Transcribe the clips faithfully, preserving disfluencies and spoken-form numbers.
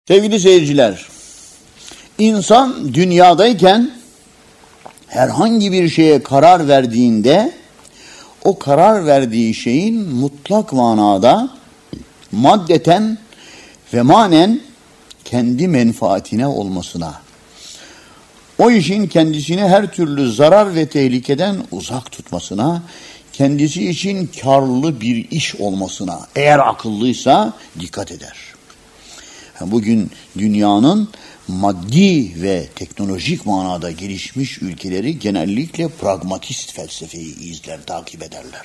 Sevgili seyirciler, insan dünyadayken herhangi bir şeye karar verdiğinde o karar verdiği şeyin mutlak manada maddeten ve manen kendi menfaatine olmasına, o işin kendisine her türlü zarar ve tehlikeden uzak tutmasına, kendisi için karlı bir iş olmasına, eğer akıllıysa dikkat eder. Bugün dünyanın maddi ve teknolojik manada gelişmiş ülkeleri genellikle pragmatist felsefeyi izler, takip ederler.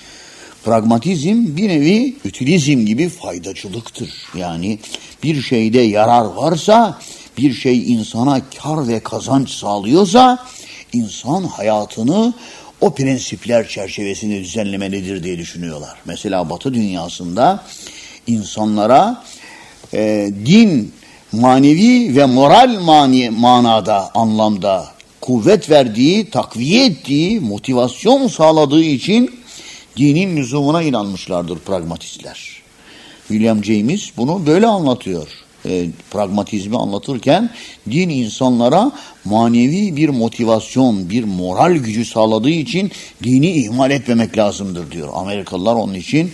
Pragmatizm bir nevi ütülizm gibi faydacılıktır. Yani bir şeyde yarar varsa, bir şey insana kar ve kazanç sağlıyorsa, insan hayatını o prensipler çerçevesinde düzenlemelidir diye düşünüyorlar. Mesela Batı dünyasında insanlara e, din manevi ve moral mani, manada, anlamda kuvvet verdiği, takviye ettiği, motivasyon sağladığı için dinin lüzumuna inanmışlardır pragmatistler. William James bunu böyle anlatıyor. E, pragmatizmi anlatırken din insanlara manevi bir motivasyon, bir moral gücü sağladığı için dini ihmal etmemek lazımdır diyor. Amerikalılar onun için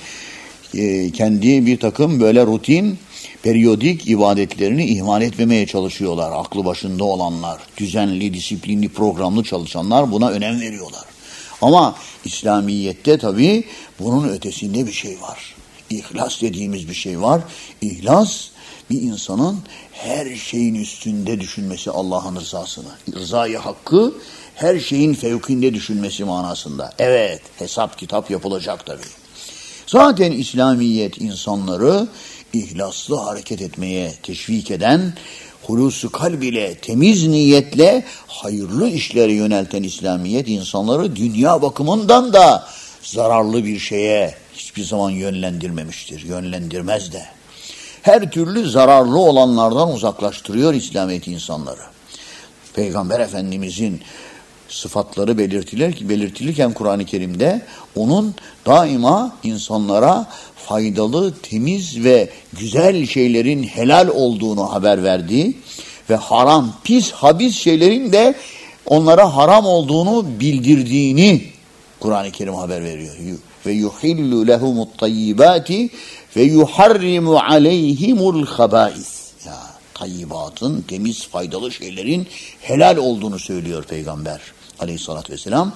e, kendi bir takım böyle rutin, periyodik ibadetlerini ihmal etmemeye çalışıyorlar. Aklı başında olanlar, düzenli, disiplinli, programlı çalışanlar buna önem veriyorlar. Ama İslamiyet'te tabii bunun ötesinde bir şey var. İhlas dediğimiz bir şey var. İhlas, bir insanın her şeyin üstünde düşünmesi Allah'ın rızasını. Rızayı hakkı her şeyin fevkinde düşünmesi manasında. Evet, hesap kitap yapılacak tabii. Zaten İslamiyet insanları ihlaslı hareket etmeye teşvik eden, hulusu kalb ile, temiz niyetle hayırlı işlere yönelten İslamiyet insanları dünya bakımından da zararlı bir şeye hiçbir zaman yönlendirmemiştir, yönlendirmez de. Her türlü zararlı olanlardan uzaklaştırıyor İslamiyet insanları. Peygamber Efendimizin sıfatları belirtilir ki belirtilirken Kur'an-ı Kerim'de onun daima insanlara faydalı, temiz ve güzel şeylerin helal olduğunu haber verdiği ve haram, pis, habis şeylerin de onlara haram olduğunu bildirdiğini Kur'an-ı Kerim haber veriyor. Ve yuhillu lehumut tayyibati ve yuharrimu aleyhimul habais. Ya, tayyibatın, temiz, faydalı şeylerin helal olduğunu söylüyor Peygamber Aleyhissalatü vesselam.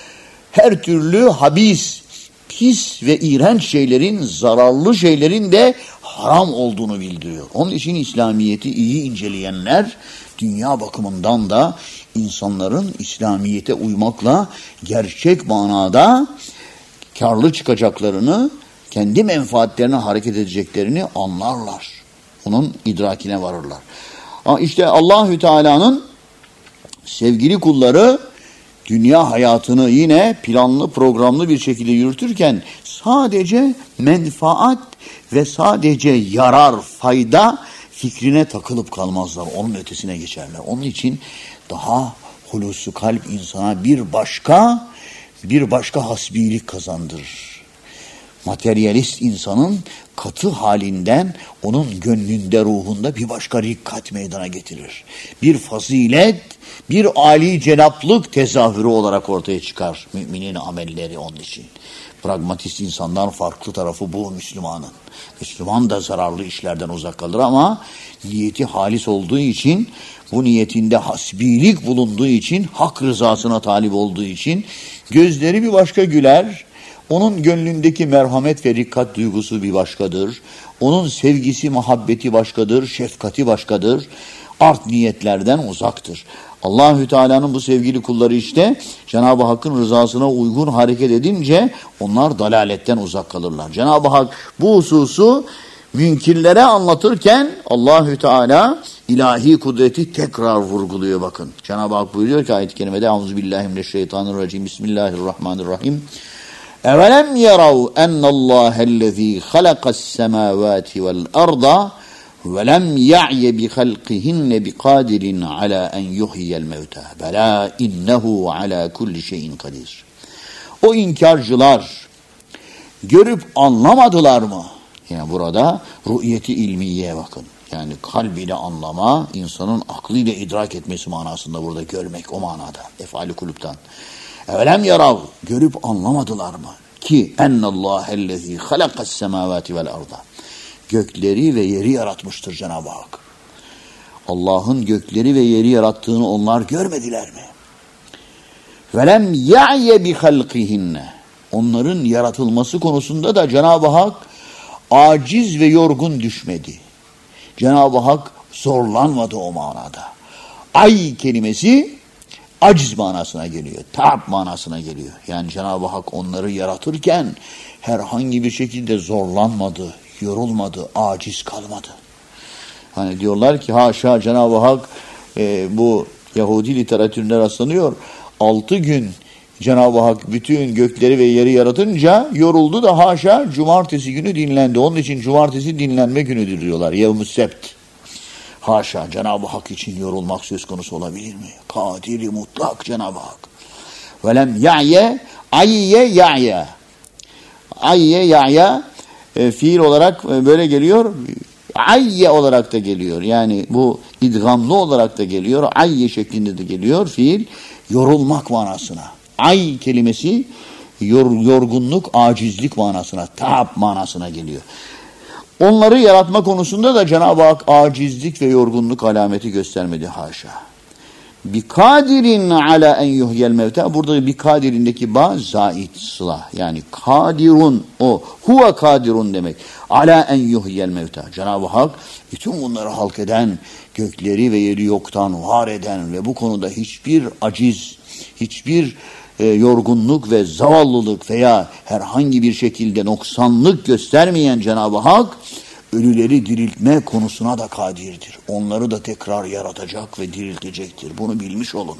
Her türlü habis, pis ve iğrenç şeylerin, zararlı şeylerin de haram olduğunu bildiriyor. Onun için İslamiyet'i iyi inceleyenler dünya bakımından da insanların İslamiyet'e uymakla gerçek manada karlı çıkacaklarını, kendi menfaatlerine hareket edeceklerini anlarlar. Onun idrakine varırlar. Ama işte Allahü Teala'nın sevgili kulları dünya hayatını yine planlı, programlı bir şekilde yürütürken sadece menfaat ve sadece yarar, fayda fikrine takılıp kalmazlar. Onun ötesine geçerler. Onun için daha hulusu kalp insana bir başka, bir başka hasbilik kazandırır. Materyalist insanın katı halinden onun gönlünde, ruhunda bir başka rikkat meydana getirir. Bir fazilet, bir âli cenaplık tezahürü olarak ortaya çıkar müminin amelleri onun için. Pragmatist insandan farklı tarafı bu Müslümanın. Müslüman da zararlı işlerden uzak kalır ama niyeti halis olduğu için, bu niyetinde hasbilik bulunduğu için, hak rızasına talip olduğu için gözleri bir başka güler. Onun gönlündeki merhamet ve rikkat duygusu bir başkadır. Onun sevgisi, muhabbeti başkadır, şefkati başkadır. Art niyetlerden uzaktır. Allahü Teala'nın bu sevgili kulları işte Cenab-ı Hakk'ın rızasına uygun hareket edince onlar dalaletten uzak kalırlar. Cenab-ı Hak bu hususu münkirlere anlatırken Allahü Teala ilahi kudreti tekrar vurguluyor bakın. Cenab-ı Hak buyuruyor ki ayet-i kerimede Euzubillahimineşşeytanirracim Bismillahirrahmanirrahim. اَوَلَمْ يَرَوْا اَنَّ اللّٰهَ الَّذ۪ي خَلَقَ السَّمَاوَاتِ وَالْأَرْضَ وَلَمْ يَعْيَ بِخَلْقِهِنَّ بِقَادِرٍ عَلَى اَنْ يُحْيَ الْمَوْتَى بَلَا اِنَّهُ عَلَى كُلِّ شَيْءٍ قَدِيرٌ. O inkarcılar görüp anlamadılar mı? Yani burada rü'yeti ilmiyeye bakın. Yani kalbiyle anlama, insanın aklıyla idrak etmesi manasında burada görmek o manada. Efali kulüpten. Evelem yarav, görüp anlamadılar mı? Ki ennallâhellezî halakas semâvâti vel arda. Gökleri ve yeri yaratmıştır Cenab-ı Hak. Allah'ın gökleri ve yeri yarattığını onlar görmediler mi? Velem ya'ye bi halqihinne. Onların yaratılması konusunda da Cenab-ı Hak aciz ve yorgun düşmedi. Cenab-ı Hak zorlanmadı o manada. Ay kelimesi aciz manasına geliyor. Taab manasına geliyor. Yani Cenab-ı Hak onları yaratırken herhangi bir şekilde zorlanmadı, yorulmadı, aciz kalmadı. Hani diyorlar ki haşa Cenab-ı Hak e, bu Yahudi literatüründe rastlanıyor. Altı gün Cenab-ı Hak bütün gökleri ve yeri yaratınca yoruldu da haşa cumartesi günü dinlendi. Onun için cumartesi dinlenme günüdür diyorlar. Yevm-ü sebt. Haşa Cenab-ı Hak için yorulmak söz konusu olabilir mi? Kadiri mutlak Cenab-ı Hak. Velem ya'ye ayye ya'ye. Ayye ya'ye e, fiil olarak e, böyle geliyor. Ayye olarak da geliyor. Yani bu idgamlı olarak da geliyor. Ayye şeklinde de geliyor fiil. Yorulmak manasına. Ay kelimesi yor, yorgunluk, acizlik manasına, taab manasına geliyor. Onları yaratma konusunda da Cenab-ı Hak acizlik ve yorgunluk alameti göstermedi haşa. Bi kadirin ala en yuhyel mevta. Burada bi kadirindeki ba zait sıla. Yani kadirun o. Huve kadirun demek. Ala en yuhyel mevta. Cenab-ı Hak bütün bunları halk eden, gökleri ve yeri yoktan var eden ve bu konuda hiçbir aciz, hiçbir e, yorgunluk ve zavallılık veya herhangi bir şekilde noksanlık göstermeyen Cenab-ı Hak ölüleri diriltme konusuna da kadirdir. Onları da tekrar yaratacak ve diriltecektir. Bunu bilmiş olun.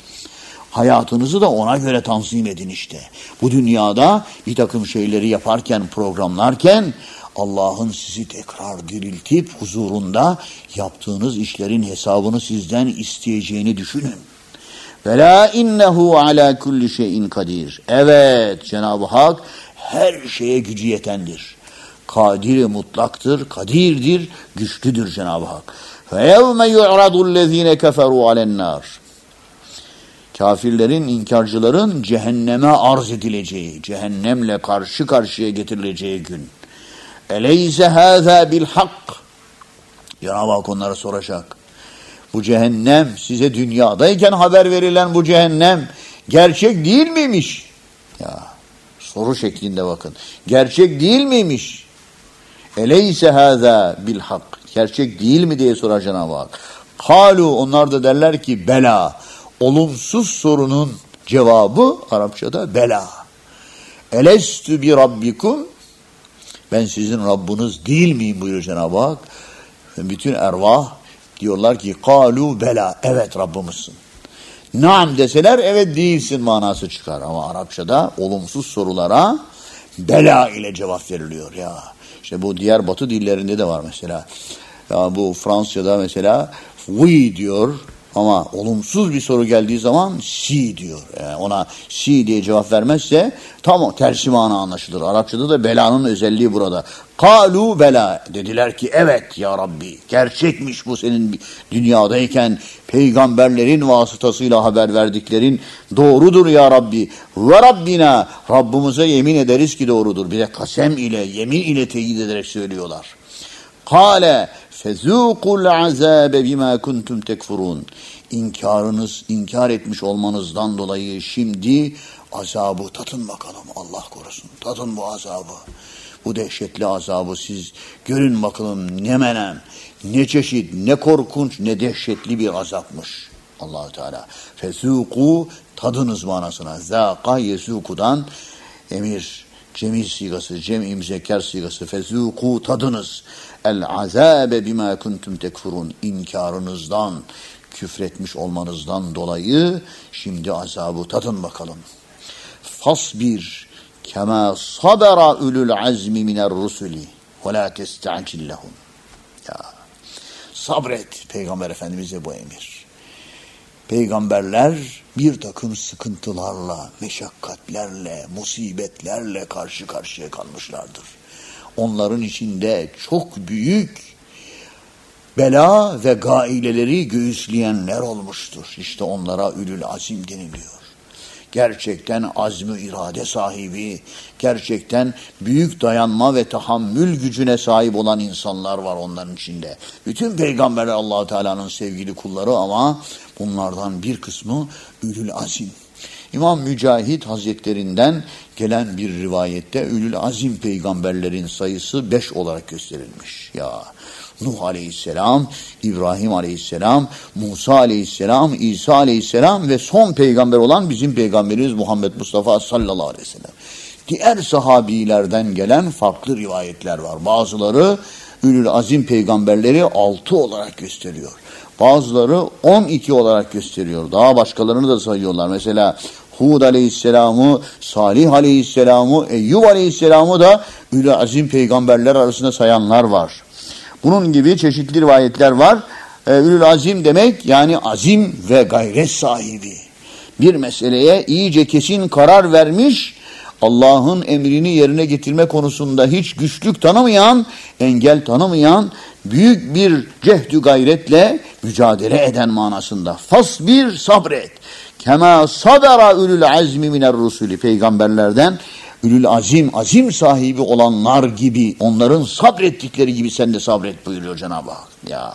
Hayatınızı da ona göre tanzim edin işte. Bu dünyada bir takım şeyleri yaparken, programlarken Allah'ın sizi tekrar diriltip huzurunda yaptığınız işlerin hesabını sizden isteyeceğini düşünün. Vela innehu ala kulli şeyin kadir. Evet, Cenab-ı Hak her şeye gücü yetendir. Kadir mutlaktır, kadirdir, güçlüdür Cenab-ı Hak. Fe yevme yu'radu'llezine keferu ale'n-nar. Kafirlerin, inkarcıların cehenneme arz edileceği, cehennemle karşı karşıya getirileceği gün. Eleyse hâzâ bil hak. Cenab-ı Hak onlara soracak. Bu cehennem size dünyadayken haber verilen bu cehennem gerçek değil miymiş? Ya soru şeklinde bakın. Gerçek değil miymiş? Eleyse hâzâ bil hak. Gerçek değil mi diye sorar Cenab-ı Hak. Kalu, onlar da derler ki bela. Olumsuz sorunun cevabı Arapçada bela. Elestü bi rabbikum. Ben sizin Rabbiniz değil miyim buyuruyor Cenab-ı Hak. Ve bütün ervah diyorlar ki kalu bela. Evet Rabbimizsin. Naam deseler evet değilsin manası çıkar. Ama Arapçada olumsuz sorulara bela ile cevap veriliyor ya. İşte bu diğer batı dillerinde de var mesela. Ya bu Fransızca'da mesela oui diyor ama olumsuz bir soru geldiği zaman si diyor. Yani ona si diye cevap vermezse tam tersi mana anlaşılır. Arapçada da belanın özelliği burada. Kalu bela. Dediler ki evet ya Rabbi. Gerçekmiş bu senin dünyadayken peygamberlerin vasıtasıyla haber verdiklerin doğrudur ya Rabbi. Ve Rabbina. Rabbimize yemin ederiz ki doğrudur. Bir de kasem ile, yemin ile teyit ederek söylüyorlar. Kale fezûkul azâbe bimâ kuntum tekfurûn. İnkarınız, inkar etmiş olmanızdan dolayı şimdi azabı tadın bakalım. Allah korusun. Tadın bu azabı. Bu dehşetli azabı siz görün bakalım ne menem, ne çeşit, ne korkunç, ne dehşetli bir azapmış. Allah-u Teala. Fezûkû tadınız manasına. Zâka yezûkudan emir, cemil sigası, cem-i müzekker sigası. Fezûkû tadınız. El azâbe bimâ kuntum tekfurun. İnkarınızdan, küfretmiş olmanızdan dolayı şimdi azabı tadın bakalım. Fasbir kema sabera ulul azmi miner rusuli ve la testa'cil lehum. Ya sabret, Peygamber Efendimiz'e bu emir. Peygamberler bir takım sıkıntılarla, meşakkatlerle, musibetlerle karşı karşıya kalmışlardır. Onların içinde çok büyük bela ve gaileleri göğüsleyenler olmuştur. İşte onlara ülül azim deniliyor. Gerçekten azm-ı irade sahibi, gerçekten büyük dayanma ve tahammül gücüne sahip olan insanlar var onların içinde. Bütün peygamberler Allah-u Teala'nın sevgili kulları ama bunlardan bir kısmı ülül azim. İmam Mücahit Hazretlerinden gelen bir rivayette ülül azim peygamberlerin sayısı beş olarak gösterilmiş. Ya Nuh Aleyhisselam, İbrahim Aleyhisselam, Musa Aleyhisselam, İsa Aleyhisselam ve son peygamber olan bizim peygamberimiz Muhammed Mustafa sallallahu aleyhi ve sellem. Diğer sahabilerden gelen farklı rivayetler var. Bazıları ülül azim peygamberleri altı olarak gösteriyor. Bazıları on iki olarak gösteriyor. Daha başkalarını da sayıyorlar. Mesela Hud Aleyhisselam'ı, Salih Aleyhisselam'ı, Eyyub Aleyhisselam'ı da ülül azim peygamberler arasında sayanlar var. Bunun gibi çeşitli rivayetler var. Ee, ülül azim demek yani azim ve gayret sahibi. Bir meseleye iyice kesin karar vermiş, Allah'ın emrini yerine getirme konusunda hiç güçlük tanımayan, engel tanımayan, büyük bir cehdü gayretle mücadele eden manasında. Fasbir, sabret. Kema sabera ülül azmi miner rusuli. Peygamberlerden ülül azim, azim sahibi olanlar gibi, onların sabrettikleri gibi sen de sabret buyuruyor Cenab-ı Hak. Ya.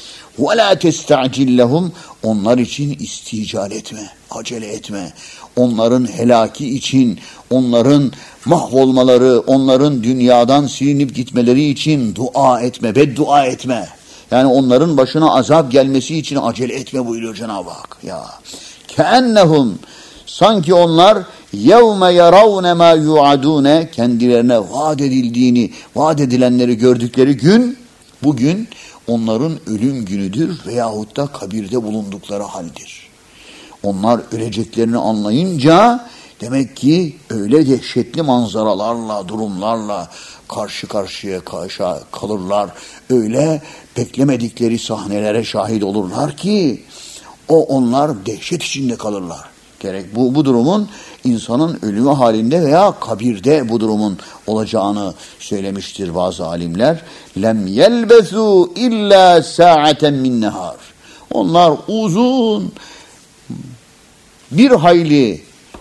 وَلَا تَسْتَعْجِلْ لَهُمْ. Onlar için istical etme, acele etme. Onların helaki için, onların mahvolmaları, onların dünyadan silinip gitmeleri için dua etme, beddua etme. Yani onların başına azap gelmesi için acele etme buyuruyor Cenab-ı Hak. Ya. كَأَنَّهُمْ. Sanki onlar yevme yaravne ma yuadune, kendilerine vaat edildiğini, vaat edilenleri gördükleri gün, bugün onların ölüm günüdür veyahut da kabirde bulundukları haldir. Onlar öleceklerini anlayınca demek ki öyle dehşetli manzaralarla, durumlarla karşı karşıya kalırlar. Öyle beklemedikleri sahnelere şahit olurlar ki o onlar dehşet içinde kalırlar. Gerek bu, bu durumun insanın ölümü halinde veya kabirde bu durumun olacağını söylemiştir bazı alimler. Lem yelbesu illa sa'aten min nehar. Onlar uzun bir hayli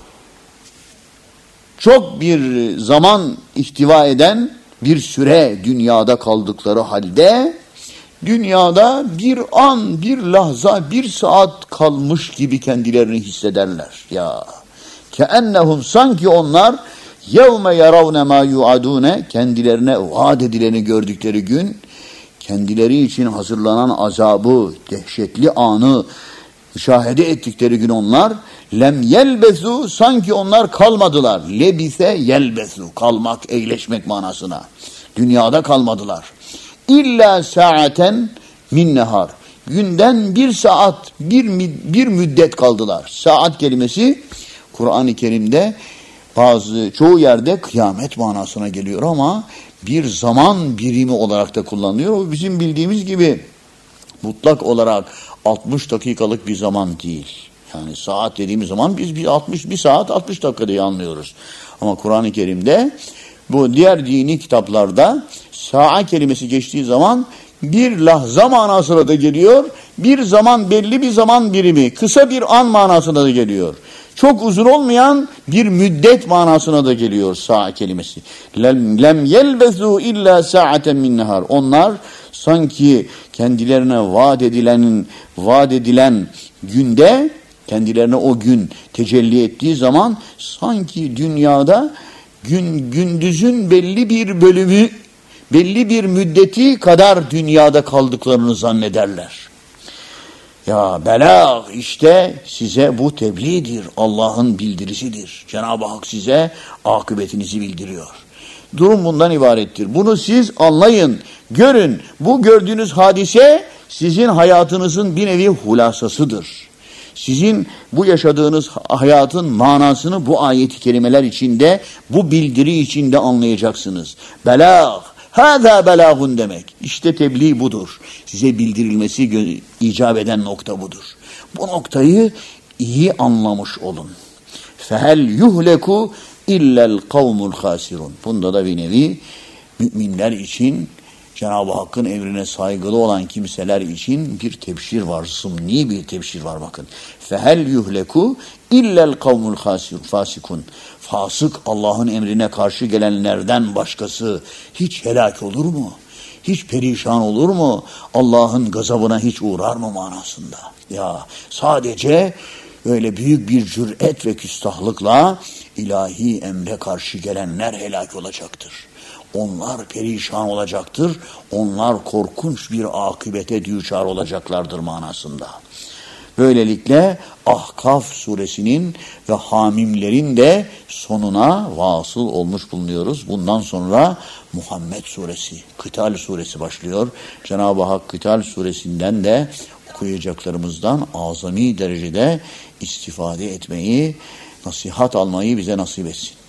çok bir zaman ihtiva eden bir süre dünyada kaldıkları halde dünyada bir an, bir lahza, bir saat kalmış gibi kendilerini hissederler. Ya, keennehum, sanki onlar yevme yaravne ma yuadune, kendilerine vaat edileni gördükleri gün, kendileri için hazırlanan azabı, dehşetli anı müşahede ettikleri gün onlar, lem yelbesu, sanki onlar kalmadılar. Lebise yelbesu, kalmak, eğleşmek manasına. Dünyada kalmadılar. İlla saaten min nehar. Günden bir saat, bir, bir müddet kaldılar. Saat kelimesi Kur'an-ı Kerim'de bazı çoğu yerde kıyamet manasına geliyor ama bir zaman birimi olarak da kullanılıyor. O bizim bildiğimiz gibi mutlak olarak altmış dakikalık bir zaman değil. Yani saat dediğimiz zaman biz bir altmış bir saat altmış dakika diye anlıyoruz. Ama Kur'an-ı Kerim'de bu diğer dini kitaplarda saat kelimesi geçtiği zaman bir lahza manasına da geliyor. Bir zaman, belli bir zaman birimi, kısa bir an manasına da geliyor. Çok uzun olmayan bir müddet manasına da geliyor saat kelimesi. Lem, lem yelbezu illa sa'aten min nehar. Onlar sanki kendilerine vaat edilenin vaat edilen günde, kendilerine o gün tecelli ettiği zaman sanki dünyada gün gündüzün belli bir bölümü, belli bir müddeti kadar dünyada kaldıklarını zannederler. Ya belag, işte size bu tebliğdir, Allah'ın bildirisidir. Cenab-ı Hak size akıbetinizi bildiriyor. Durum bundan ibarettir. Bunu siz anlayın, görün. Bu gördüğünüz hadise sizin hayatınızın bir nevi hulasasıdır. Sizin bu yaşadığınız hayatın manasını bu ayet-i kerimeler içinde, bu bildiri içinde anlayacaksınız. Belag, hâzâ belâgun demek. İşte tebliğ budur. Size bildirilmesi icap eden nokta budur. Bu noktayı iyi anlamış olun. Fehel yuhleku illel kavmul hasirun. Bunda da bir nevi müminler için Cenab-ı Hakk'ın emrine saygılı olan kimseler için bir tebşir var. Zımni bir tebşir var bakın. Fehel yuhleku illel kavmul fasikun. Fasık Allah'ın emrine karşı gelenlerden başkası hiç helak olur mu? Hiç perişan olur mu? Allah'ın gazabına hiç uğrar mı manasında? Ya sadece böyle büyük bir cüret ve küstahlıkla ilahi emre karşı gelenler helak olacaktır. Onlar perişan olacaktır. Onlar korkunç bir akıbete düçar olacaklardır manasında. Böylelikle Ahkaf suresinin ve Hamimlerin de sonuna vasıl olmuş bulunuyoruz. Bundan sonra Muhammed suresi, Kıtal suresi başlıyor. Cenab-ı Hak Kıtal suresinden de okuyacaklarımızdan azami derecede istifade etmeyi, nasihat almayı bize nasip etsin.